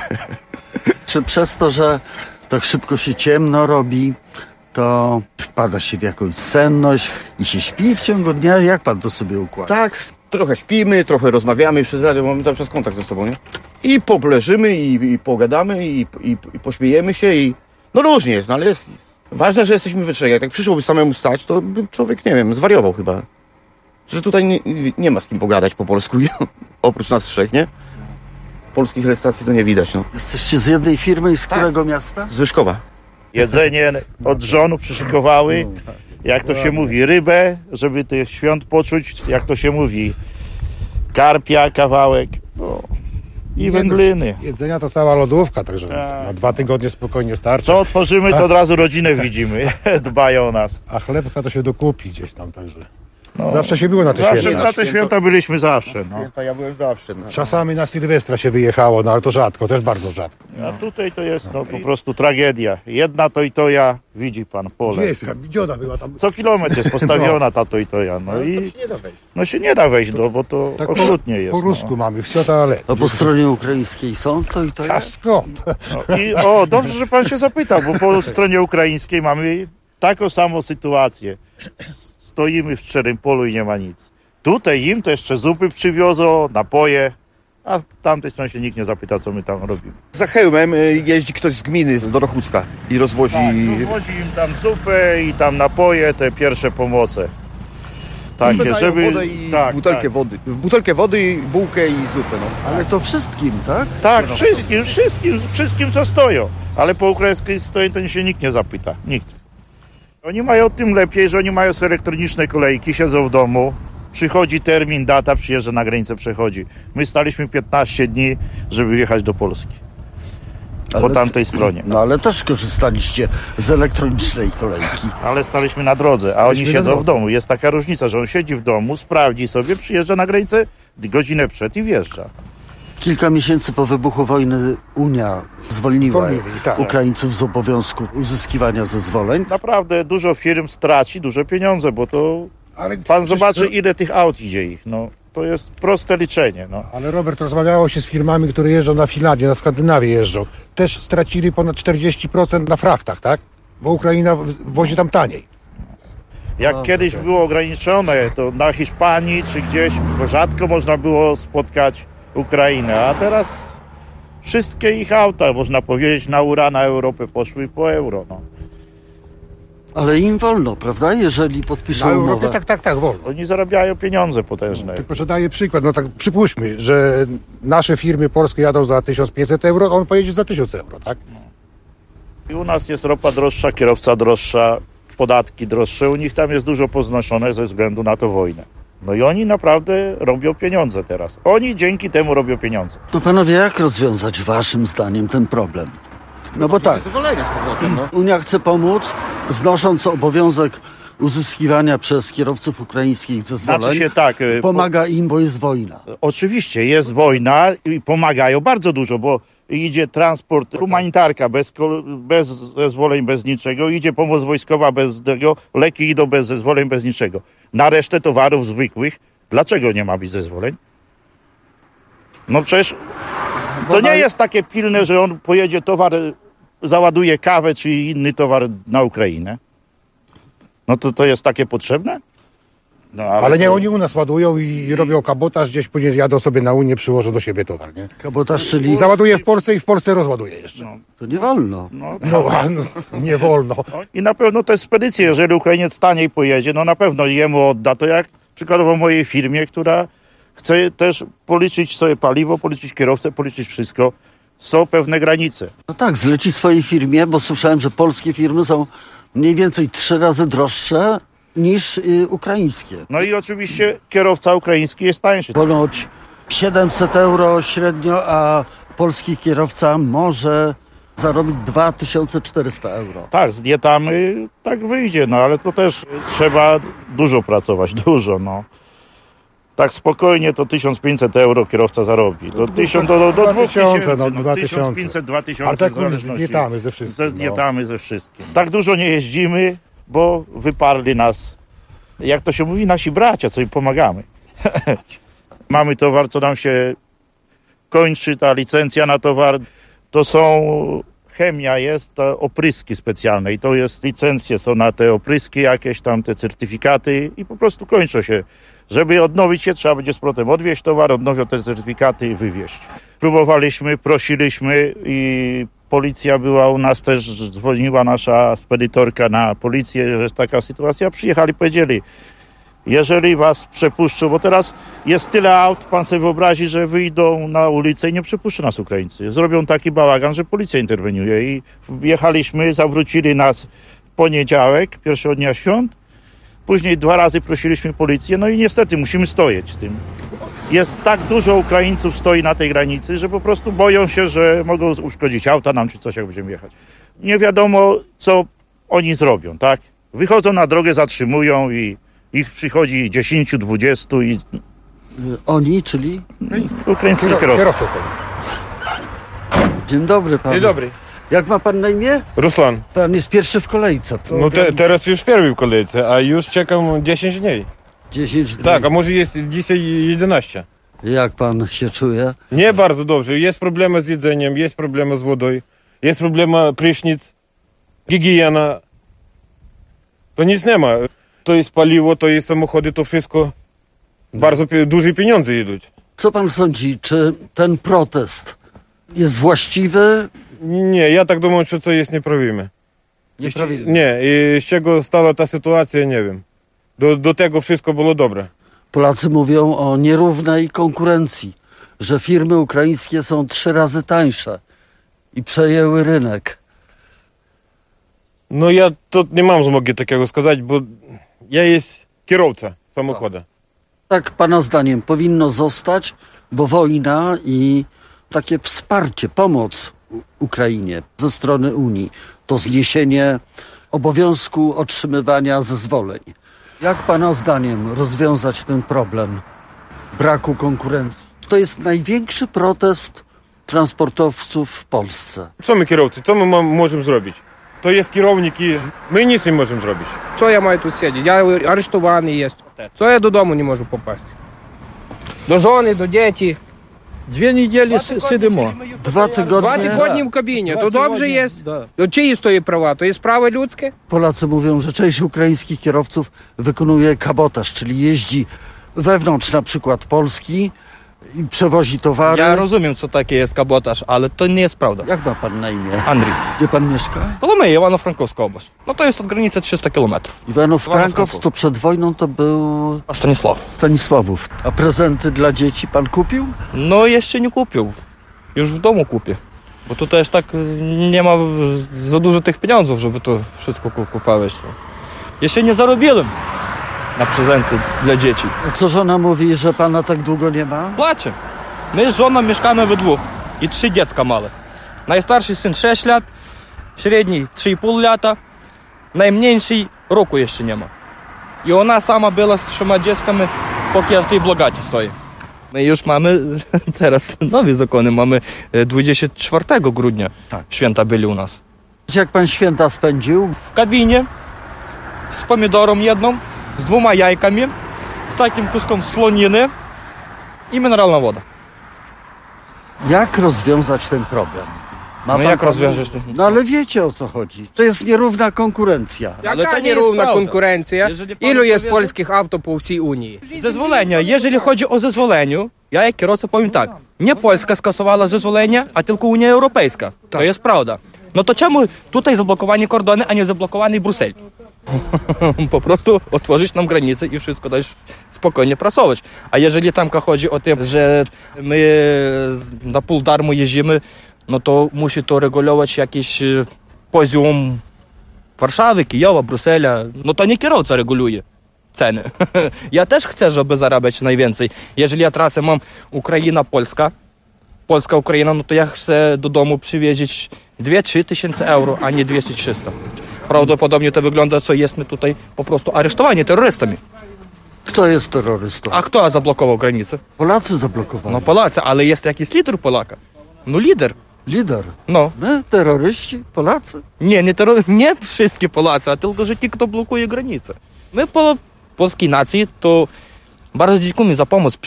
S15: Czy przez to, że tak szybko się ciemno robi, to wpada się w jakąś senność i się śpi w ciągu dnia? Jak pan to sobie układa?
S22: Tak, trochę śpimy, trochę rozmawiamy, mamy cały czas kontakt ze sobą, nie? I pobleżymy, i pogadamy, i pośmiejemy się, i no różnie jest, no ale jest ważne, że jesteśmy we trzech. Jak tak przyszłoby samemu stać, to by człowiek, nie wiem, zwariował chyba. Że tutaj nie ma z kim pogadać po polsku, oprócz nas trzech, nie? Polskich restauracji to nie widać, no.
S15: Jesteście z jednej firmy i z którego miasta?
S22: Z Wyszkowa.
S21: Jedzenie od żonu przyszykowały, jak to się mówi, rybę, żeby tych świąt poczuć, jak to się mówi, karpia, kawałek, no. I wędliny.
S4: Jedzenia to cała lodówka, także na 2 tygodnie spokojnie starczy.
S21: Co otworzymy, to od razu rodzinę widzimy. Dbają o nas.
S4: A chlebka to się dokupi gdzieś tam, także... No, zawsze się było na te święta.
S21: Na te święta byliśmy zawsze. No.
S22: Święta ja byłem zawsze. No.
S4: Czasami na Sylwestra się wyjechało, no ale to rzadko, też bardzo rzadko.
S21: A tutaj to jest po prostu tragedia. Jedna to i to ja, widzi pan, pole.
S4: Gdzie ona była tam?
S21: Co kilometr jest postawiona ta to i to ja. No i
S22: się nie da wejść.
S21: No się nie da wejść, bo to tak okrutnie jest.
S4: Po rusku mamy, wsiota, ale...
S15: A po stronie ukraińskiej są to i to ja?
S4: Skąd?
S21: No dobrze, że pan się zapytał, bo po stronie ukraińskiej mamy taką samą sytuację. Stoimy w szczerym polu i nie ma nic. Tutaj im to jeszcze zupy przywiozą, napoje, a w tamtej stronie się nikt nie zapyta, co my tam robimy.
S22: Za hełmem jeździ ktoś z gminy do Rochucka i rozwozi...
S21: Tak, rozwozi im tam zupę i tam napoje, te pierwsze pomoce. Takie, żeby...
S22: wodę i butelkę wody. Butelkę wody, i bułkę i zupę, no.
S15: Ale to wszystkim, tak?
S21: Tak, wszystkim co stoją. Ale po ukraińskiej stronie to się nikt nie zapyta. Nikt. Oni mają tym lepiej, że oni mają sobie elektroniczne kolejki, siedzą w domu, przychodzi termin, data, przyjeżdża na granicę, przechodzi. My staliśmy 15 dni, żeby jechać do Polski. Po tamtej stronie.
S15: No ale też korzystaliście z elektronicznej kolejki.
S21: Ale staliśmy na drodze, a oni siedzą w domu. Jest taka różnica, że on siedzi w domu, sprawdzi sobie, przyjeżdża na granicę, godzinę przed i wjeżdża.
S15: Kilka miesięcy po wybuchu wojny Unia zwolniła Ukraińców z obowiązku uzyskiwania zezwoleń.
S21: Naprawdę dużo firm straci duże pieniądze, bo to pan zobaczy, ile tych aut idzie ich. No, to jest proste liczenie. No.
S4: Ale Robert, rozmawiało się z firmami, które jeżdżą na Finlandię, na Skandynawię jeżdżą. Też stracili ponad 40% na frachtach, tak? Bo Ukraina wozi tam taniej.
S21: Jak kiedyś było ograniczone, to na Hiszpanii czy gdzieś rzadko można było spotkać Ukrainę, a teraz wszystkie ich auta, można powiedzieć, na URA, na Europę poszły po euro. No.
S15: Ale im wolno, prawda? Jeżeli podpiszą umowę.
S4: Tak, wolno.
S21: Oni zarabiają pieniądze potężne.
S4: Tylko, że daję przykład, no tak przypuśćmy, że nasze firmy polskie jadą za 1500 euro, a on pojedzie za 1000 euro, tak?
S21: I u nas jest ropa droższa, kierowca droższa, podatki droższe, u nich tam jest dużo poznoszone ze względu na tę wojnę. No i oni naprawdę robią pieniądze teraz. Oni dzięki temu robią pieniądze.
S15: To panowie, jak rozwiązać waszym zdaniem ten problem? No bo tak, Unia chce pomóc, znosząc obowiązek uzyskiwania przez kierowców ukraińskich zezwoleń.
S21: Znaczy się tak,
S15: pomaga im, bo jest wojna.
S21: Oczywiście, jest wojna i pomagają bardzo dużo, bo idzie transport, humanitarka bez zezwoleń, bez niczego, idzie pomoc wojskowa bez tego, leki idą bez zezwoleń, bez niczego. Na resztę towarów zwykłych, dlaczego nie ma być zezwoleń? No przecież to nie jest takie pilne, że on pojedzie towar, załaduje kawę czy inny towar na Ukrainę. No to jest takie potrzebne?
S4: No, ale nie, oni u nas ładują i robią kabotaż, gdzieś później jadą sobie na Unię, przyłożą do siebie towar, nie?
S15: Kabotaż, czyli...
S4: I załaduje w Polsce i w Polsce rozładuje jeszcze.
S21: No.
S15: To nie wolno.
S4: Nie wolno.
S21: I na pewno te spedycje, jeżeli Ukrainiec taniej pojedzie, no na pewno jemu odda, to jak przykładowo mojej firmie, która chce też policzyć sobie paliwo, policzyć kierowcę, policzyć wszystko. Są pewne granice.
S15: No tak, zleci swojej firmie, bo słyszałem, że polskie firmy są mniej więcej 3 razy droższe niż ukraińskie.
S21: No i oczywiście kierowca ukraiński jest tańszy.
S15: Ponoć 700 euro średnio, a polski kierowca może zarobić 2400 euro.
S21: Tak, z dietami tak wyjdzie, no ale to też trzeba dużo pracować, no. Tak spokojnie to 1500 euro kierowca zarobi. Do 2000,
S4: no 2000.
S21: 1500, 2000.
S4: Ale tak z dietami, ze wszystkim.
S21: Z dietami, ze wszystkim. Tak dużo nie jeździmy, bo wyparli nas, jak to się mówi, nasi bracia, co im pomagamy. Mamy towar, co nam się kończy, ta licencja na towar, to są... Chemia jest, to opryski specjalne i to jest licencje, są na te opryski jakieś tam, te certyfikaty i po prostu kończą się. Żeby odnowić się, trzeba będzie z powrotem odwieźć towar, odnowią te certyfikaty i wywieźć. Próbowaliśmy, prosiliśmy i policja była u nas też, dzwoniła nasza spedytorka na policję, że jest taka sytuacja, przyjechali, powiedzieli, jeżeli was przepuszczą, bo teraz jest tyle aut, pan sobie wyobrazi, że wyjdą na ulicę i nie przepuszczą nas Ukraińcy. Zrobią taki bałagan, że policja interweniuje i jechaliśmy, zawrócili nas w poniedziałek, pierwszego dnia świąt, później 2 razy prosiliśmy policję, no i niestety musimy stoić z tym. Jest tak dużo Ukraińców stoi na tej granicy, że po prostu boją się, że mogą uszkodzić auta nam czy coś, jak będziemy jechać. Nie wiadomo, co oni zrobią, tak? Wychodzą na drogę, zatrzymują i ich przychodzi 10, 20 i...
S15: Oni, czyli?
S21: Ukraińscy kierowcy.
S15: Dzień dobry panu.
S5: Dzień dobry.
S15: Jak ma pan na imię?
S5: Ruslan.
S15: Pan jest pierwszy w kolejce.
S5: No teraz już pierwszy w kolejce, a już czekam 10 dni.
S15: 10 dni?
S5: Tak, a może jest dzisiaj 11.
S15: Jak pan się czuje?
S5: Nie bardzo dobrze. Jest problemy z jedzeniem, jest problemy z wodą, jest problemy prysznic, higiena. To nic nie ma. To jest paliwo, to jest samochody, to wszystko bardzo duże pieniądze idą.
S15: Co pan sądzi, czy ten protest jest właściwy?
S5: Nie, ja tak думаю, że to jest nieprawidłowe.
S15: Nieprawidłowe?
S5: Nie, i z czego stała ta sytuacja, nie wiem. Do tego wszystko było dobre.
S15: Polacy mówią o nierównej konkurencji, że firmy ukraińskie są 3 razy tańsze i przejęły rynek.
S5: No ja to nie mam zmogi takiego сказать, bo ja jest kierowca samochodu.
S15: Tak pana zdaniem powinno zostać, bo wojna i takie wsparcie, pomoc Ukrainie ze strony Unii, to zniesienie obowiązku otrzymywania zezwoleń. Jak pana zdaniem rozwiązać ten problem braku konkurencji? To jest największy protest transportowców w Polsce.
S5: Co my kierowcy, co my możemy zrobić? To jest kierownik i my nic nie możemy zrobić.
S6: Co ja маю тут сидіти? Я арештований є. Co ja do domu nie можу попасти? До żony, do dzieci.
S23: 2 недели сидимо.
S15: 2 tygodnie?
S6: 2 tygodnie w kabinie. To dobrze jest? To czyje stoi prawa? To jest prawo ludzkie?
S15: Polacy mówią, że część ukraińskich kierowców wykonuje kabotaż, czyli jeździ wewnątrz na przykład Polski i przewozi towary.
S23: Ja rozumiem, co takie jest kabotaż, ale to nie jest prawda.
S15: Jak ma pan na imię?
S23: Andrzej.
S15: Gdzie pan mieszka?
S23: Kolomyja, Ivano-Frankowska oblast. No to jest od granicy 300 kilometrów.
S15: Ivano-Frankowsk to przed wojną to był... Stanisławów. A prezenty dla dzieci pan kupił?
S23: No jeszcze nie kupił. Już w domu kupię. Bo tu też tak nie ma za dużo tych pieniędzów, żeby to wszystko kupować. Jeszcze nie zarobiłem na prezenty dla dzieci.
S15: A co żona mówi, że pana tak długo nie ma?
S23: Płacze. My z żoną mieszkamy we 2 i 3 dziecka małe. Najstarszy syn 6 lat, średni 3,5 lata, najmniejszy roku jeszcze nie ma. I ona sama była z 3 dzieckami, póki ja w tej blogacie stoję. My już mamy teraz nowe zakony, mamy 24 grudnia święta byli u nas.
S15: Jak pan święta spędził?
S23: W kabinie, z pomidorą jedną, z 2 jajkami, z takim kuskiem słoniny i mineralna woda.
S15: Jak rozwiązać ten problem?
S23: No jak rozwiązać ten
S15: No ale wiecie, o co chodzi. To jest nierówna konkurencja.
S6: Jaka nierówna konkurencja? Ilu jest polskich auto po всій Unii?
S23: Zezwolenia. Jeżeli chodzi o zezwolenie, ja jak kierowca powiem tak. Nie Polska skasowała zezwolenia, a tylko Unia Europejska. To jest prawda. No to czemu tutaj zablokowani kordony, a nie zablokowany Bruksel? Po prostu otworzyć nam granice i wszystko dać spokojnie pracować. A jeżeli tam chodzi o tym, że my na pół darmo jeździmy, no to musi to regulować jakiś poziom Warszawy, Kijowa, Bruksela. No to nie kierowca reguluje ceny. Ja też chcę, żeby zarabiać najwięcej. Jeżeli ja trasę mam Ukraina-Polska, Polska-Ukraina, no to ja chcę do domu przywieźć 2-3 tysiące euro, a nie 200-300. Prawdopodobnie to wygląda, co jesteśmy tutaj po prostu aresztowani terrorystami.
S15: Kto jest terrorystą?
S23: A kto zablokował granicę?
S15: Polacy zablokowali.
S23: No Polacy, ale jest jakiś lider Polaka. No lider.
S15: Lider?
S23: No.
S15: My? Terroryści? Polacy?
S23: Nie wszystkie Polacy, a tylko, że ci, kto blokuje granicę. My po polskiej nacji to bardzo dziękujemy za pomoc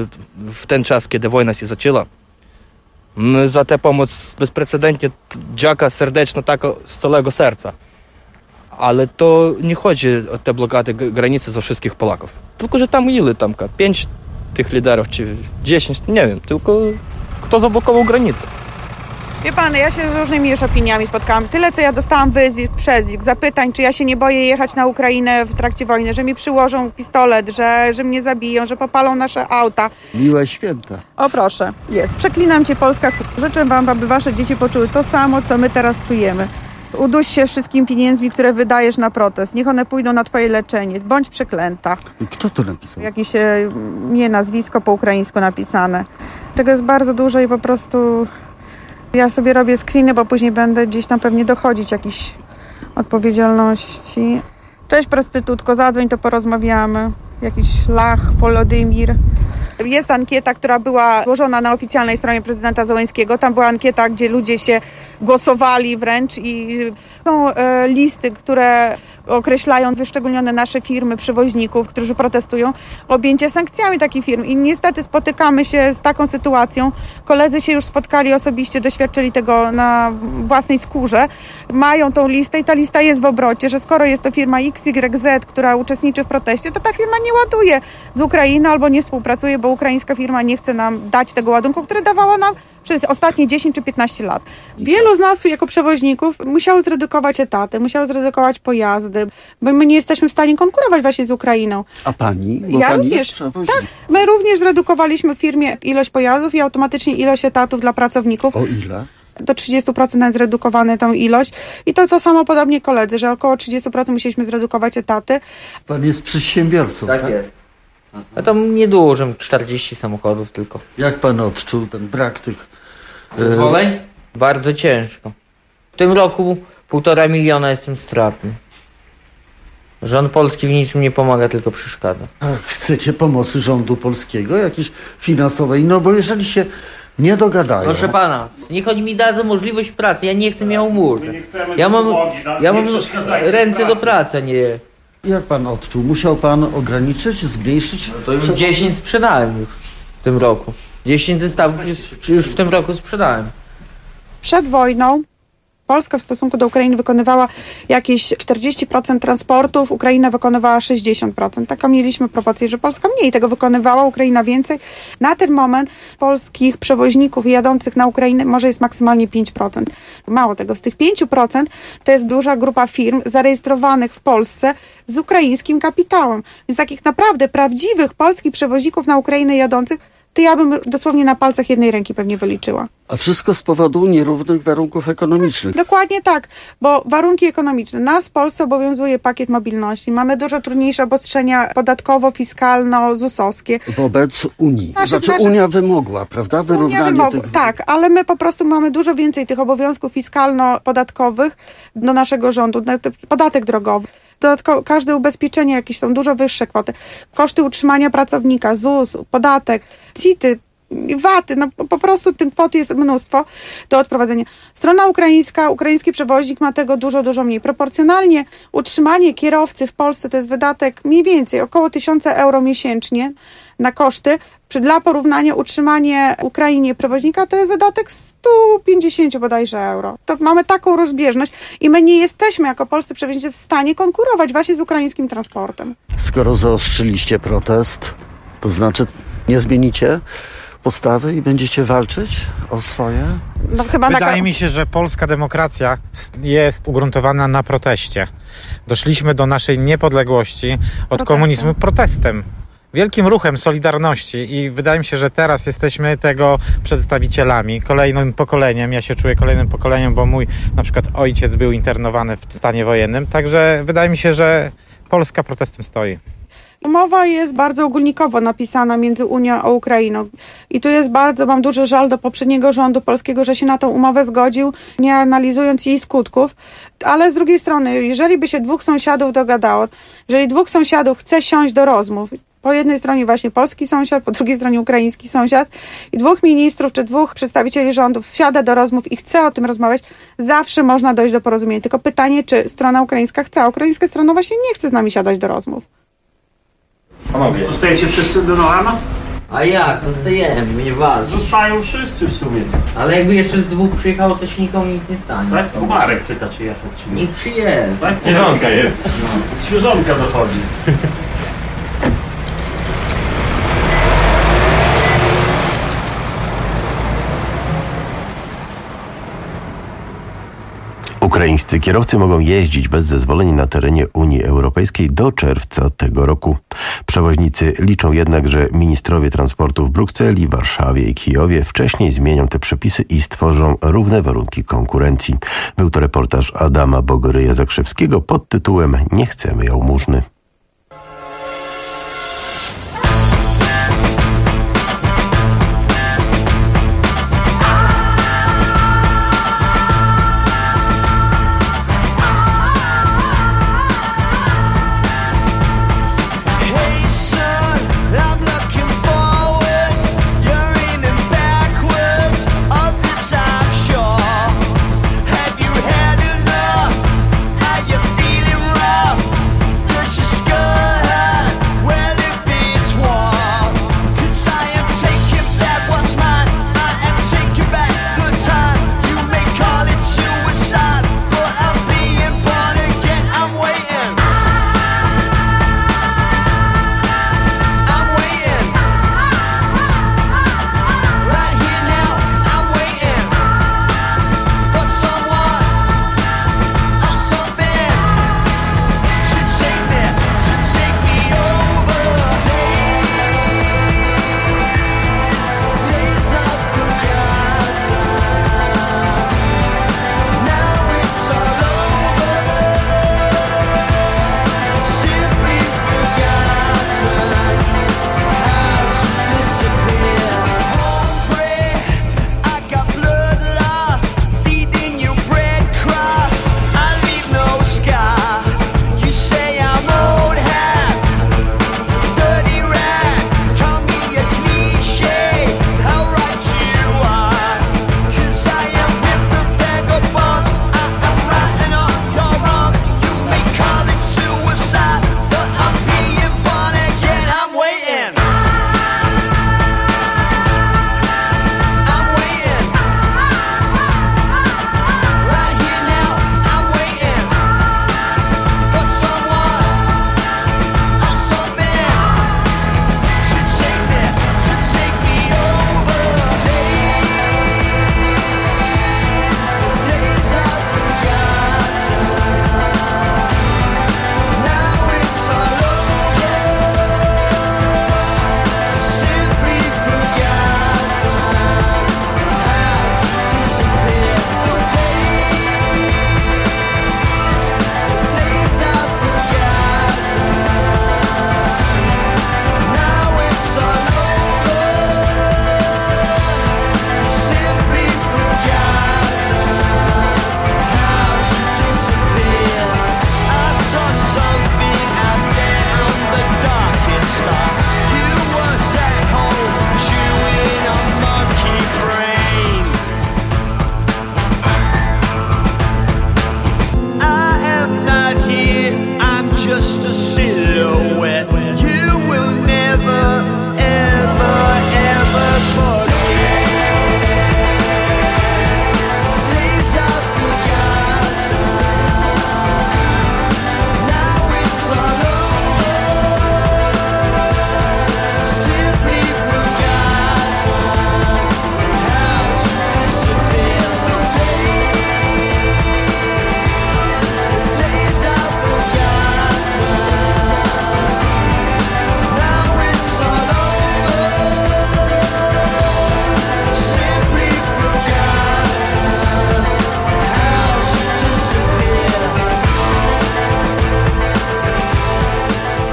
S23: w ten czas, kiedy wojna się zaczęła. My za tę pomoc bezprecedentnie dziękuję serdecznie tak z całego serca. Ale to nie chodzi o te blokady granicy za wszystkich Polaków. Tylko, że tam ile tam, 5 tych liderów, czy 10, nie wiem, tylko kto zablokował granicę.
S14: Wie pan, ja się z różnymi już opiniami spotkałam. Tyle, co ja dostałam wyzwisk, przezwisk, zapytań, czy ja się nie boję jechać na Ukrainę w trakcie wojny, że mi przyłożą pistolet, że mnie zabiją, że popalą nasze auta.
S15: Miłe święta.
S14: O proszę, jest. Przeklinam cię, Polska. Życzę wam, aby wasze dzieci poczuły to samo, co my teraz czujemy. Uduś się wszystkimi pieniędzmi, które wydajesz na protest. Niech one pójdą na twoje leczenie. Bądź przeklęta.
S15: Kto to napisał?
S14: Jakieś nie nazwisko po ukraińsku napisane. Tego jest bardzo dużo i po prostu ja sobie robię screeny, bo później będę gdzieś tam pewnie dochodzić jakiejś odpowiedzialności. Cześć prostytutko, zadzwoń, to porozmawiamy. Jakiś Lach, Wolodymir. Jest ankieta, która była złożona na oficjalnej stronie prezydenta Zełenskiego. Tam była ankieta, gdzie ludzie się głosowali wręcz i są listy, które określają wyszczególnione nasze firmy, przewoźników, którzy protestują, objęcie sankcjami takich firm. I niestety spotykamy się z taką sytuacją. Koledzy się już spotkali osobiście, doświadczyli tego na własnej skórze. Mają tą listę i ta lista jest w obrocie, że skoro jest to firma XYZ, która uczestniczy w proteście, to ta firma nie ładuje z Ukrainy albo nie współpracuje, bo ukraińska firma nie chce nam dać tego ładunku, który dawała nam przez ostatnie 10 czy 15 lat. Wielu z nas jako przewoźników musiało zredukować etaty, musiało zredukować pojazdy, bo my nie jesteśmy w stanie konkurować właśnie z Ukrainą.
S15: A pani? Bo
S14: Ja
S15: pani
S14: również.
S15: jest przewoźnik.
S14: Tak, my również zredukowaliśmy w firmie ilość pojazdów i automatycznie ilość etatów dla pracowników.
S15: O ile?
S14: Do 30% nawet zredukowane tą ilość. I to samo podobnie koledzy, że około 30% musieliśmy zredukować etaty.
S15: Pan jest przedsiębiorcą, tak?
S2: Tak jest. A tam niedużym, 40 samochodów tylko.
S15: Jak pan odczuł ten brak tych
S2: zezwoleń? Bardzo ciężko. W tym roku 1,5 miliona jestem stratny. Rząd polski w niczym nie pomaga, tylko przeszkadza.
S15: A chcecie pomocy rządu polskiego, jakiejś finansowej? No bo jeżeli się nie dogadają...
S2: Proszę pana, niech oni mi dadzą możliwość pracy, ja nie chcę miał umówić. Ja mam ręce do pracy, nie...
S15: Jak pan odczuł? Musiał pan ograniczyć, zmniejszyć?
S2: To już 10 sprzedałem już w tym roku. 10 zestawów już w tym roku sprzedałem.
S14: Przed wojną Polska w stosunku do Ukrainy wykonywała jakieś 40% transportów, Ukraina wykonywała 60%. Taką mieliśmy proporcję, że Polska mniej tego wykonywała, Ukraina więcej. Na ten moment polskich przewoźników jadących na Ukrainę może jest maksymalnie 5%. Mało tego, z tych 5% to jest duża grupa firm zarejestrowanych w Polsce z ukraińskim kapitałem. Więc takich naprawdę prawdziwych polskich przewoźników na Ukrainę jadących to ja bym dosłownie na palcach jednej ręki pewnie wyliczyła.
S15: A wszystko z powodu nierównych warunków ekonomicznych.
S14: Dokładnie tak, bo warunki ekonomiczne. Nas w Polsce obowiązuje pakiet mobilności. Mamy dużo trudniejsze obostrzenia podatkowo-fiskalno-ZUS-owskie.
S15: Wobec Unii. Unia wymogła, prawda? Wyrównanie tych...
S14: Tak, ale my po prostu mamy dużo więcej tych obowiązków fiskalno-podatkowych do naszego rządu. Podatek drogowy. Dodatkowo każde ubezpieczenie jakieś są dużo wyższe kwoty. Koszty utrzymania pracownika, ZUS, podatek, CIT-y, VAT-y, no po prostu tych kwot jest mnóstwo do odprowadzenia. Strona ukraińska, ukraiński przewoźnik ma tego dużo mniej. Proporcjonalnie utrzymanie kierowcy w Polsce to jest wydatek mniej więcej około 1000 euro miesięcznie na koszty. Dla porównania utrzymanie Ukrainie przewoźnika to jest wydatek 150 bodajże euro. To mamy taką rozbieżność i my nie jesteśmy jako polscy przewoźnicy w stanie konkurować właśnie z ukraińskim transportem.
S15: Skoro zaostrzyliście protest, to znaczy nie zmienicie postawy i będziecie walczyć o swoje?
S14: No, chyba
S18: Wydaje mi się, że polska demokracja jest ugruntowana na proteście. Doszliśmy do naszej niepodległości od komunizmu protestem. Wielkim ruchem Solidarności i wydaje mi się, że teraz jesteśmy tego przedstawicielami, kolejnym pokoleniem. Ja się czuję kolejnym pokoleniem, bo mój na przykład ojciec był internowany w stanie wojennym, także wydaje mi się, że Polska protestem stoi.
S14: Umowa jest bardzo ogólnikowo napisana między Unią a Ukrainą. I tu jest mam duży żal do poprzedniego rządu polskiego, że się na tą umowę zgodził, nie analizując jej skutków. Ale z drugiej strony, jeżeli by się dwóch sąsiadów dogadało, jeżeli dwóch sąsiadów chce siąść do rozmów, Po jednej stronie właśnie polski sąsiad, po drugiej stronie ukraiński sąsiad i 2 ministrów czy 2 przedstawicieli rządów siada do rozmów i chce o tym rozmawiać, zawsze można dojść do porozumienia. Tylko pytanie, czy strona ukraińska chce, a ukraińska strona właśnie nie chce z nami siadać do rozmów.
S19: Panowie, zostajecie wszyscy do Noama?
S2: A jak? Zostajemy, nie was.
S19: Zostają wszyscy w sumie.
S2: Ale jakby jeszcze z 2 przyjechało, to się nikomu nic nie stanie.
S19: Tak? Kumarek pyta, czy jechać, czy nie.
S2: Niech przyjedzie.
S19: Tak? Świeżonka jest. Świeżonka dochodzi.
S10: Ukraińscy kierowcy mogą jeździć bez zezwoleń na terenie Unii Europejskiej do czerwca tego roku. Przewoźnicy liczą jednak, że ministrowie transportu w Brukseli, Warszawie i Kijowie wcześniej zmienią te przepisy i stworzą równe warunki konkurencji. Był to reportaż Adama Bogoryja-Zakrzewskiego pod tytułem „Nie chcemy jałmużny”.
S11: Just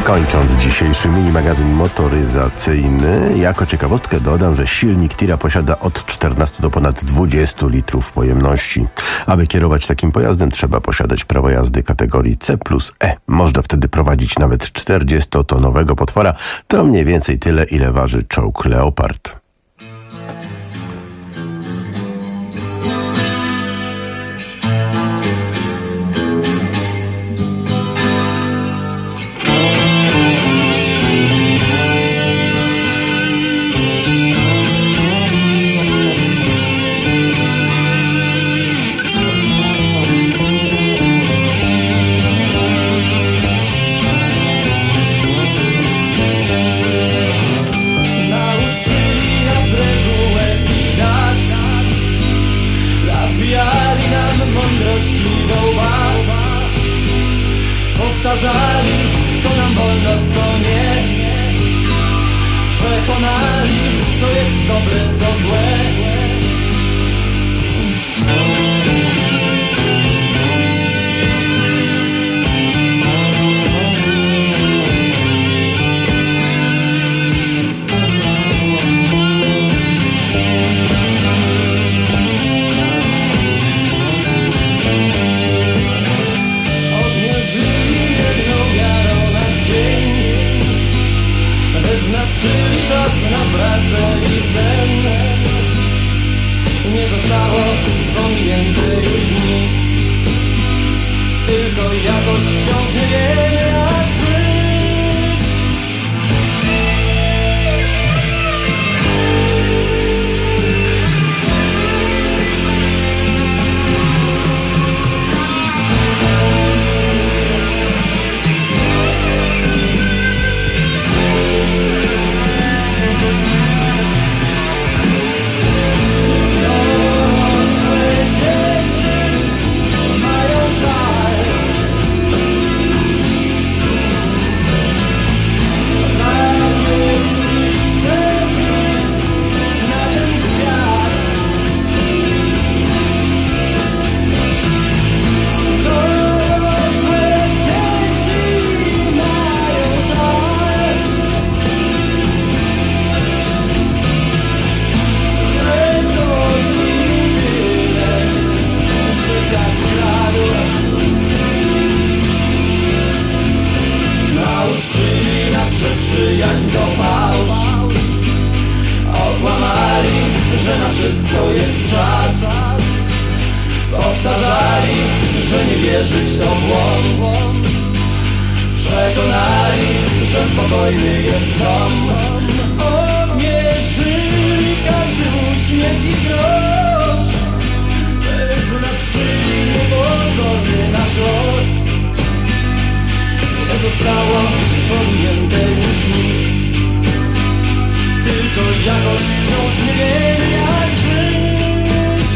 S10: Kończąc dzisiejszy mini-magazyn motoryzacyjny, jako ciekawostkę dodam, że silnik tira posiada od 14 do ponad 20 litrów pojemności. Aby kierować takim pojazdem, trzeba posiadać prawo jazdy kategorii C+E. Można wtedy prowadzić nawet 40-tonowego potwora. To mniej więcej tyle, ile waży czołg Leopard.
S11: Powtarzali, co nam wolno, co nie. Przekonali, co jest dobre, co złe. Wyznaczyli czas na pracę i sen. Nie zostało pominięte już nic, tylko jakoś wciąż nie wiemy jak żyć. Przyjaźń to fałsz. Okłamali, że na wszystko jest czas. Powtarzali, że nie wierzyć to błąd. Przekonali, że spokojny jest dom. Odmierzyli każdy uśmiech i grosz. Wyznaczyli niepozorny nasz los. Nie zostało pominięte już nic, tylko jakoś wciąż nie wiemy jak żyć.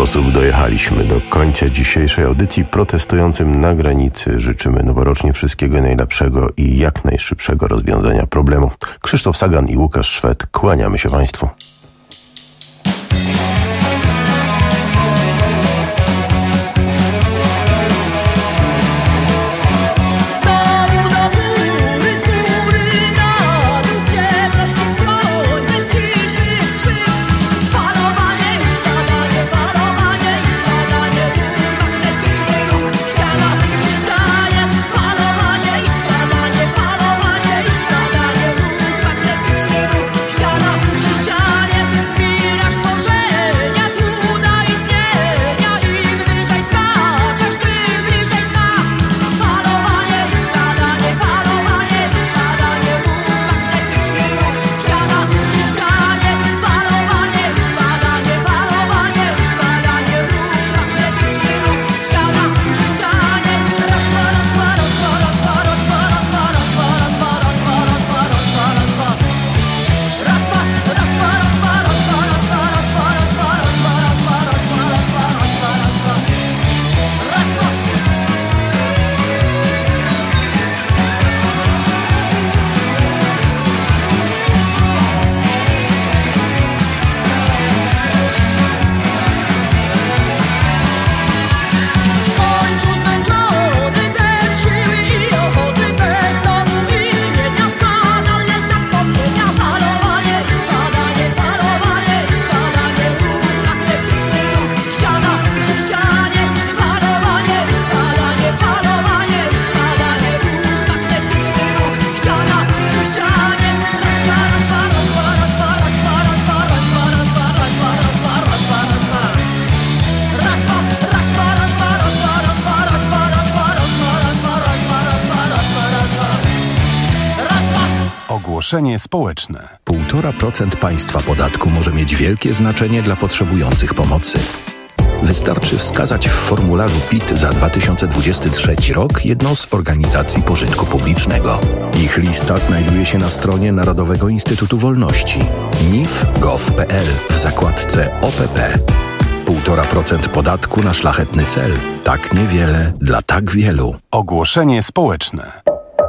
S10: sposób dojechaliśmy do końca dzisiejszej audycji. Protestującym na granicy życzymy noworocznie wszystkiego najlepszego i jak najszybszego rozwiązania problemu. Krzysztof Sagan i Łukasz Szwed, kłaniamy się Państwu.
S1: Ogłoszenie społeczne. 1,5% państwa podatku może mieć wielkie znaczenie dla potrzebujących pomocy. Wystarczy wskazać w formularzu PIT za 2023 rok jedną z organizacji pożytku publicznego. Ich lista znajduje się na stronie Narodowego Instytutu Wolności nif.gov.pl w zakładce OPP. 1,5% podatku na szlachetny cel. Tak niewiele dla tak wielu. Ogłoszenie społeczne.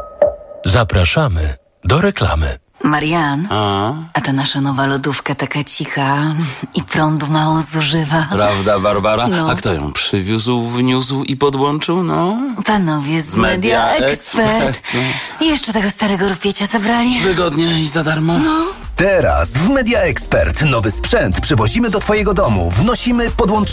S7: Zapraszamy do reklamy.
S8: Marian, a ta nasza nowa lodówka taka cicha i prądu mało zużywa.
S9: Prawda, Barbara?
S8: No.
S9: A kto ją przywiózł, wniósł i podłączył? No?
S8: Panowie z Media Expert. I jeszcze tego starego rupiecia zabrali.
S9: Wygodnie i za darmo.
S8: No.
S1: Teraz w Media Expert nowy sprzęt przywozimy do Twojego domu. Wnosimy, podłączamy